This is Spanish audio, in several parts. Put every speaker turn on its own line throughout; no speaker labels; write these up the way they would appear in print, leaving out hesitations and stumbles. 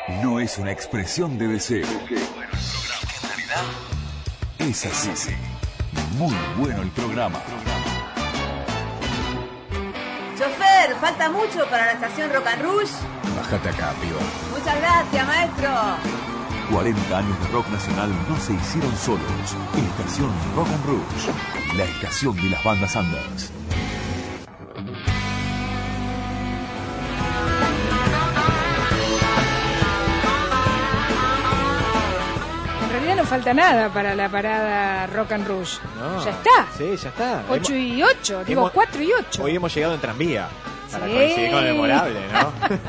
no es una expresión de deseo. Que en realidad es así. Muy bueno el programa.
Chofer, ¿falta mucho para la estación Rock and Rouge?
Bájate acá, piba.
Muchas gracias, maestro.
40 años de rock nacional no se hicieron solos. Estación Rock and Rouge, la estación de las bandas Anders.
En realidad no falta nada para la parada Rock and Rouge.
No.
Ya está.
Sí, ya está.
8 y 8, digo 4 y 8.
Hoy hemos llegado en tranvía. Para
Sí.
coincidir con el memorable, ¿no?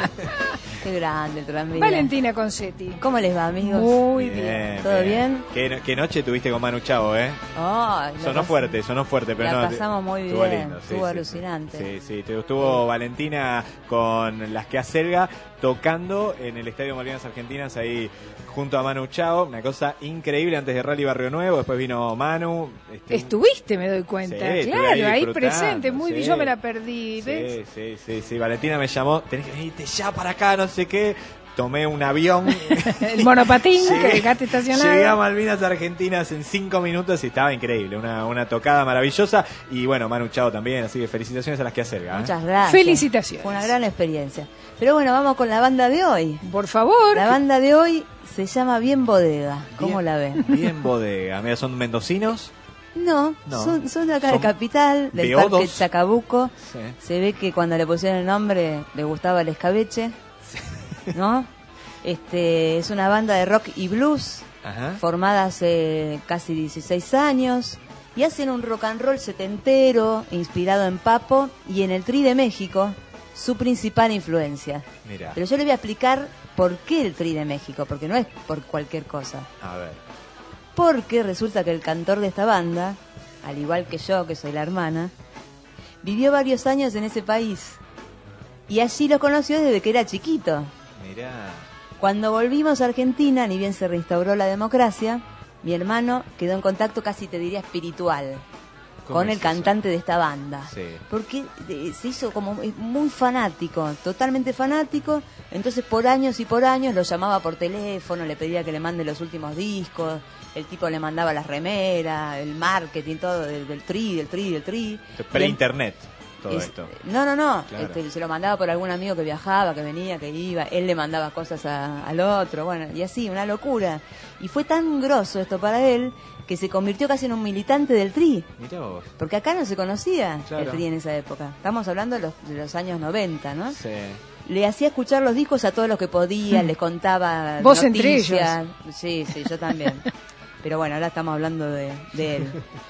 Qué grande el tranvía.
Valentina Concetti.
¿Cómo les va, amigos?
Muy bien.
¿Todo bien?
¿Qué noche tuviste con Manu Chao, eh?
Oh,
Sonó fuerte, pero
la
no.
pasamos muy bien.
Estuvo lindo,
Estuvo alucinante.
Sí, estuvo Valentina con las que acelga tocando en el Estadio Malvinas Argentinas ahí junto a Manu Chao, una cosa increíble antes de Rally Barrio Nuevo, después vino Manu.
Estuviste, me doy cuenta.
Sí, estuve
claro, ahí
disfrutando,
presente, muy bien,
sí.
yo me la perdí, ¿ves?
Sí, Valentina me llamó, tenés que venirte ya para acá, no sé qué. Tomé un avión.
El monopatín que dejaste estacionado.
Llegué a Malvinas Argentinas en 5 minutos y estaba increíble, una tocada maravillosa. Y bueno, Manu Chao también, así que felicitaciones a las que acerca.
Muchas gracias.
Felicitaciones.
Fue una gran experiencia. Pero bueno, vamos con la banda de hoy.
Por favor.
La banda de hoy se llama Bien Bodega. ¿Cómo la ven?
Bien Bodega. Mira, ¿son mendocinos?
No. Son de acá de Capital, del
beodos.
Parque Chacabuco.
Sí.
Se ve que cuando le pusieron el nombre le gustaba el escabeche, ¿no? Es una banda de rock y blues,
Ajá.
formada hace casi 16 años, y hacen un rock and roll setentero, inspirado en Papo y en el Tri de México, su principal influencia.
Mira.
Pero yo le voy a explicar por qué el Tri de México, porque no es por cualquier cosa.
A ver.
Porque resulta que el cantor de esta banda, al igual que yo, que soy la hermana, vivió varios años en ese país. Y allí lo conoció desde que era chiquito.
Mirá.
Cuando volvimos a Argentina, ni bien se restauró la democracia, mi hermano quedó en contacto casi te diría espiritual con el cantante de esta banda.
Sí.
Porque se hizo como muy fanático, totalmente fanático. Entonces por años y por años lo llamaba por teléfono, le pedía que le mande los últimos discos. El tipo le mandaba las remeras, el marketing, todo del tri.
Pre-internet, todo esto.
No.
Claro.
Se lo mandaba por algún amigo que viajaba, que venía, que iba. Él le mandaba cosas al otro, bueno, y así, una locura. Y fue tan grosso esto para él que se convirtió casi en un militante del Tri.
Mirá vos.
Porque acá no se conocía
Claro.
el Tri en esa época. Estamos hablando de los años 90, ¿no?
Sí.
Le hacía escuchar los discos a todos los que podía, les contaba
Vos
noticias.
entre ellos.
Sí, yo también. Pero bueno, ahora estamos hablando de él.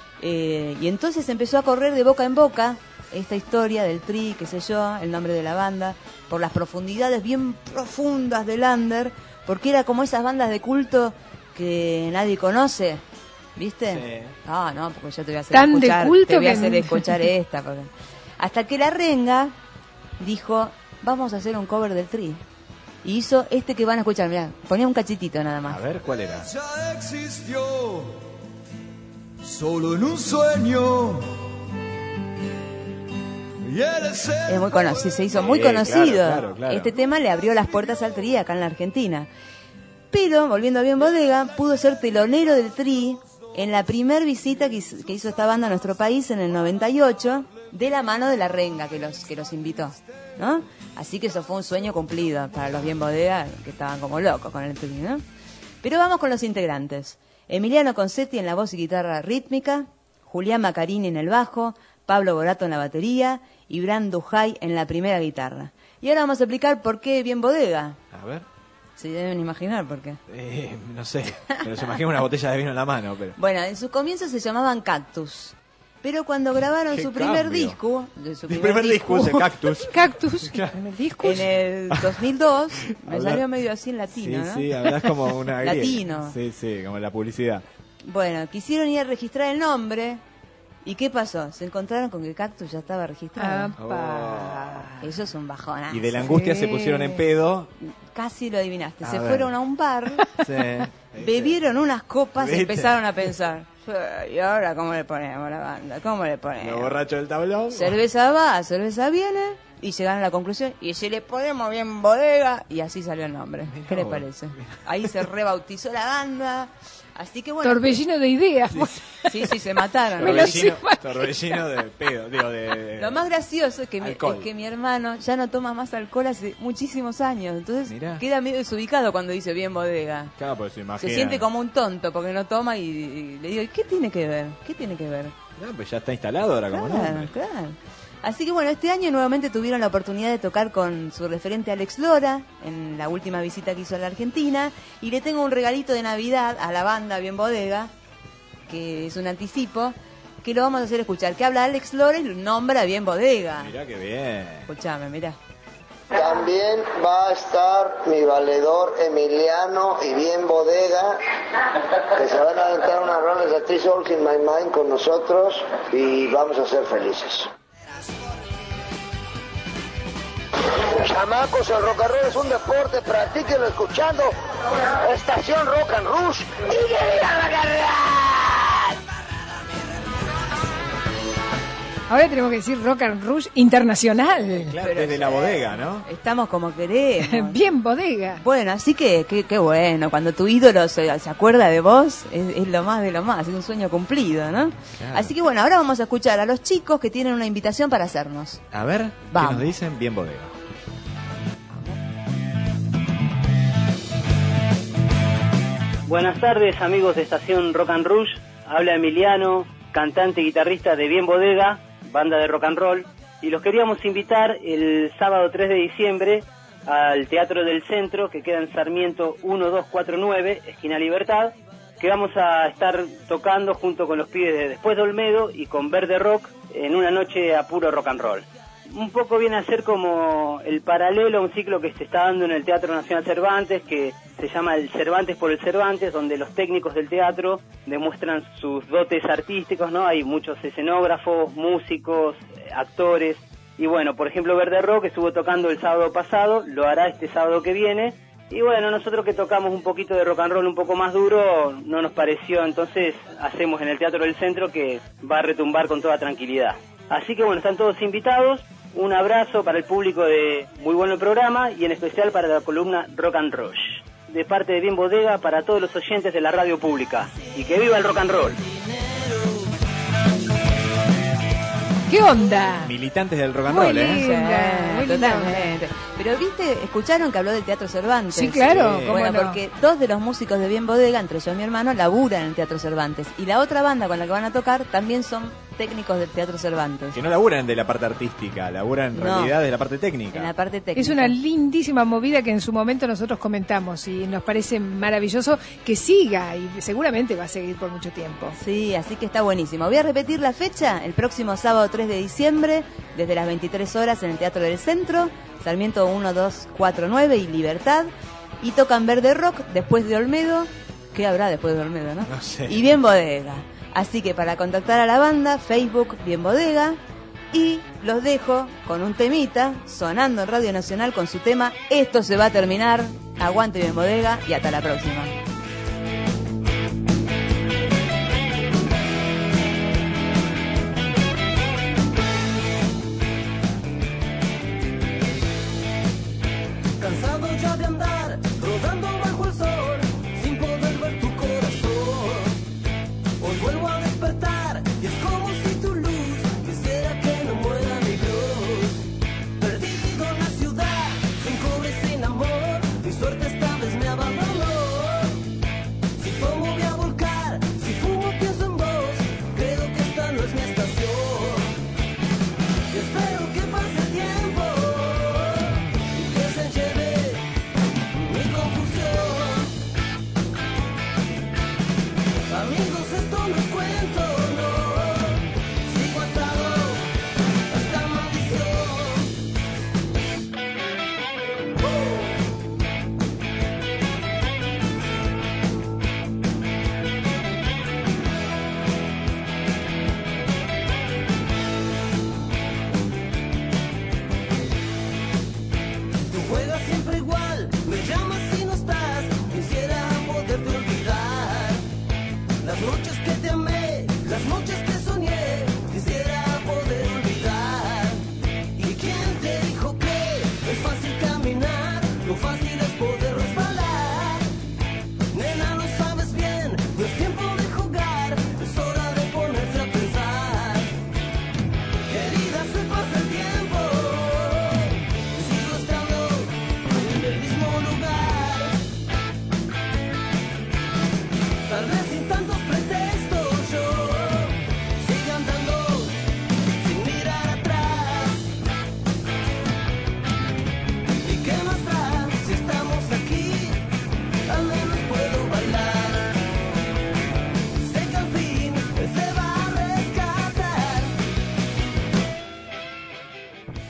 Y entonces empezó a correr de boca en boca esta historia del Tri, qué sé yo, el nombre de la banda, por las profundidades bien profundas del under, porque era como esas bandas de culto que nadie conoce, ¿viste?
Sí.
No, porque yo te voy a hacer
Tan de
escuchar,
culto
te voy a
que
hacer
no.
escuchar esta. Hasta que la Renga dijo, vamos a hacer un cover del Tri. Y hizo este que van a escuchar, mirá, ponía un cachitito nada más.
A ver, ¿cuál era?
Ya existió, solo en un sueño. Y
Es muy conocido, se hizo muy
Sí,
conocido.
claro.
Este tema le abrió las puertas al Tri acá en la Argentina. Pero, volviendo a Bien Bodega, pudo ser telonero del Tri en la primer visita que hizo esta banda a nuestro país en el 98, de la mano de la Renga que los invitó, ¿no? Así que eso fue un sueño cumplido para los Bien Bodega, que estaban como locos con el Tri, ¿no? Pero vamos con los integrantes. Emiliano Concetti en la voz y guitarra rítmica, Julián Macarini en el bajo, Pablo Borato en la batería y Bran Dujay en la primera guitarra. Y ahora vamos a explicar por qué Bien Bodega.
A ver.
Se deben imaginar por qué.
No sé, pero se imagina una botella de vino en la mano. Pero...
Bueno, en sus comienzos se llamaban Cactus. Pero cuando grabaron
¡Qué
su primer
cambio!
disco...
Mi primer disco es el Cactus.
Cactus. En el disco.
En el 2002, me
Habla-
salió medio así en latino, ¿no?
Sí, hablas como una griega.
Latino.
Sí, como la publicidad.
Bueno, quisieron ir a registrar el nombre. ¿Y qué pasó? Se encontraron con que Cactus ya estaba registrado.
Apa.
Eso es un bajón.
Y de la angustia se pusieron en pedo.
Casi lo adivinaste.
A
Se
ver.
fueron a un bar,
Sí.
bebieron unas copas y
¿Viste?
empezaron a pensar, ¿y ahora cómo le ponemos a la banda? ¿Cómo le ponemos?
Los borrachos del tablón.
Cerveza va, cerveza viene. y llegaron a la conclusión, y si le ponemos Bien Bodega, y así salió el nombre. ¿Qué le parece? Ahí se rebautizó la banda. Así que bueno.
Torbellino de ideas.
Sí, se mataron.
Torbellino de pedo, digo,
Lo más gracioso es que, mi hermano ya no toma más alcohol hace muchísimos años. Entonces queda medio desubicado cuando dice Bien Bodega.
Claro, pues
se siente como un tonto porque no toma y le digo, ¿qué tiene que ver? ¿Qué tiene que ver?
No, pues ya está instalado ahora como nombre.
Claro. Así que bueno, este año nuevamente tuvieron la oportunidad de tocar con su referente Alex Lora en la última visita que hizo a la Argentina, y le tengo un regalito de Navidad a la banda Bien Bodega, que es un anticipo, que lo vamos a hacer escuchar, que habla Alex Lora y nombra Bien Bodega.
Mirá qué bien.
Escuchame, mirá.
También va a estar mi valedor Emiliano y Bien Bodega, que se van a aventar unas rolas de This All in My Mind con nosotros y vamos a ser felices. Chamacos, el rock and roll es un deporte, practíquenlo escuchando Estación Rock and Rush y que viva la carrera.
Ahora tenemos que decir Rock and Rush internacional.
Claro, desde la bodega, ¿no?
Estamos como queremos.
Bien Bodega.
Bueno, así que qué bueno, cuando tu ídolo se acuerda de vos, es lo más de lo más, es un sueño cumplido, ¿no? Claro. Así que bueno, ahora vamos a escuchar a los chicos que tienen una invitación para hacernos.
A ver,
vamos.
¿Qué nos dicen? Bien Bodega.
Buenas tardes, amigos de Estación Rock and Rush. Habla Emiliano, cantante y guitarrista de Bien Bodega, banda de rock and roll, y los queríamos invitar el sábado 3 de diciembre al Teatro del Centro, que queda en Sarmiento 1249, esquina Libertad, que vamos a estar tocando junto con los pibes de Después de Olmedo y con Verde Rock en una noche a puro rock and roll. Un poco viene a ser como el paralelo a un ciclo que se está dando en el Teatro Nacional Cervantes, que se llama el Cervantes por el Cervantes, donde los técnicos del teatro demuestran sus dotes artísticos, ¿no? Hay muchos escenógrafos, músicos, actores, y bueno, por ejemplo, Verde Rock estuvo tocando el sábado pasado, lo hará este sábado que viene, y bueno, nosotros que tocamos un poquito de rock and roll un poco más duro, no nos pareció, entonces hacemos en el Teatro del Centro, que va a retumbar con toda tranquilidad. Así que bueno, están todos invitados. Un abrazo para el público de Muy Bueno el Programa y en especial para la columna Rock and Rush. De parte de Bien Bodega para todos los oyentes de la radio pública. Y que viva el rock and roll.
¿Qué onda?
Militantes del rock and
muy
roll,
linda, muy
totalmente. Pero viste, escucharon que habló del Teatro Cervantes.
Sí, claro.
Sí.
Bueno,
no?
porque dos de los músicos de Bien Bodega, entre yo y mi hermano, laburan en el Teatro Cervantes. Y la otra banda con la que van a tocar también son técnicos del Teatro Cervantes.
Que no laburan de la parte artística, laburan en realidad de la parte técnica.
En la parte técnica.
Es una lindísima movida que en su momento nosotros comentamos y nos parece maravilloso que siga y seguramente va a seguir por mucho tiempo.
Sí, así que está buenísimo. Voy a repetir la fecha, el próximo sábado 3 de diciembre, desde las 23 horas en el Teatro del Centro, Sarmiento 1249 y Libertad, y tocan Verde Rock, Después de Olmedo. ¿Qué habrá después de Olmedo, no?
No sé.
Y Bien Bodega. Así que para contactar a la banda, Facebook Bien Bodega, y los dejo con un temita sonando en Radio Nacional con su tema Esto se va a terminar. Aguante Bien Bodega y hasta la próxima.
Cansado ya de andar rodando bajo el sol sin poder ver tu corazón. Hoy vuelvo a despertar y es como si tu luz quisiera que no muera mi luz. Perdido en la ciudad, sin cobre, sin amor, mi suerte esta vez me abandonó. Si tomo voy a volcar, si fumo pienso en vos, creo que esta no es mi estación. Y espero que pase el tiempo y que se lleve mi confusión. Amigos, esto no es cuento, no. Sigo atado a esta maldición.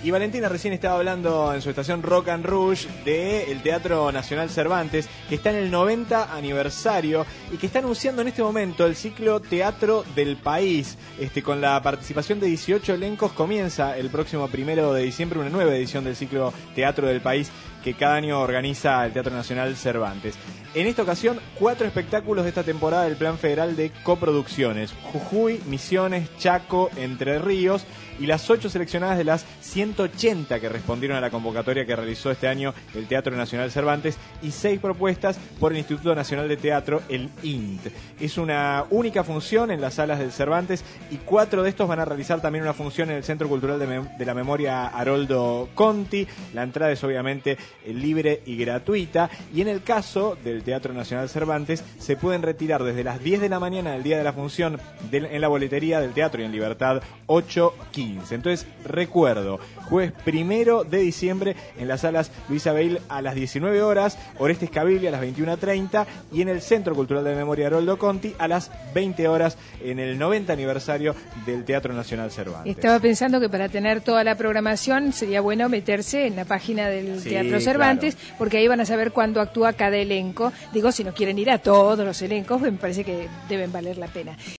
Y Valentina recién estaba hablando en su estación Rock and Rouge del Teatro Nacional Cervantes, que está en el 90 aniversario y que está anunciando en este momento el ciclo Teatro del País. Con la participación de 18 elencos comienza el próximo 1 de diciembre una nueva edición del ciclo Teatro del País que cada año organiza el Teatro Nacional Cervantes. En esta ocasión, 4 espectáculos de esta temporada del Plan Federal de Coproducciones: Jujuy, Misiones, Chaco, Entre Ríos, y las 8 seleccionadas de las 180 que respondieron a la convocatoria que realizó este año el Teatro Nacional Cervantes, y 6 propuestas por el Instituto Nacional de Teatro, el INT. Es una única función en las salas del Cervantes y 4 de estos van a realizar también una función en el Centro Cultural de la Memoria Haroldo Conti. La entrada es obviamente libre y gratuita, y en el caso del Teatro Nacional Cervantes se pueden retirar desde las 10 de la mañana del día de la función en la boletería del teatro y en Libertad 815. Entonces, recuerdo, jueves 1 de diciembre en las salas Luisa Beil a las 19 horas, Orestes Caviglia a las 21:30 y en el Centro Cultural de Memoria Haroldo Conti a las 20 horas en el 90 aniversario del Teatro Nacional Cervantes.
Estaba pensando que para tener toda la programación sería bueno meterse en la página del Teatro Cervantes, claro, porque ahí van a saber cuándo actúa cada elenco. Digo, si no quieren ir a todos los elencos, me parece que deben valer la pena.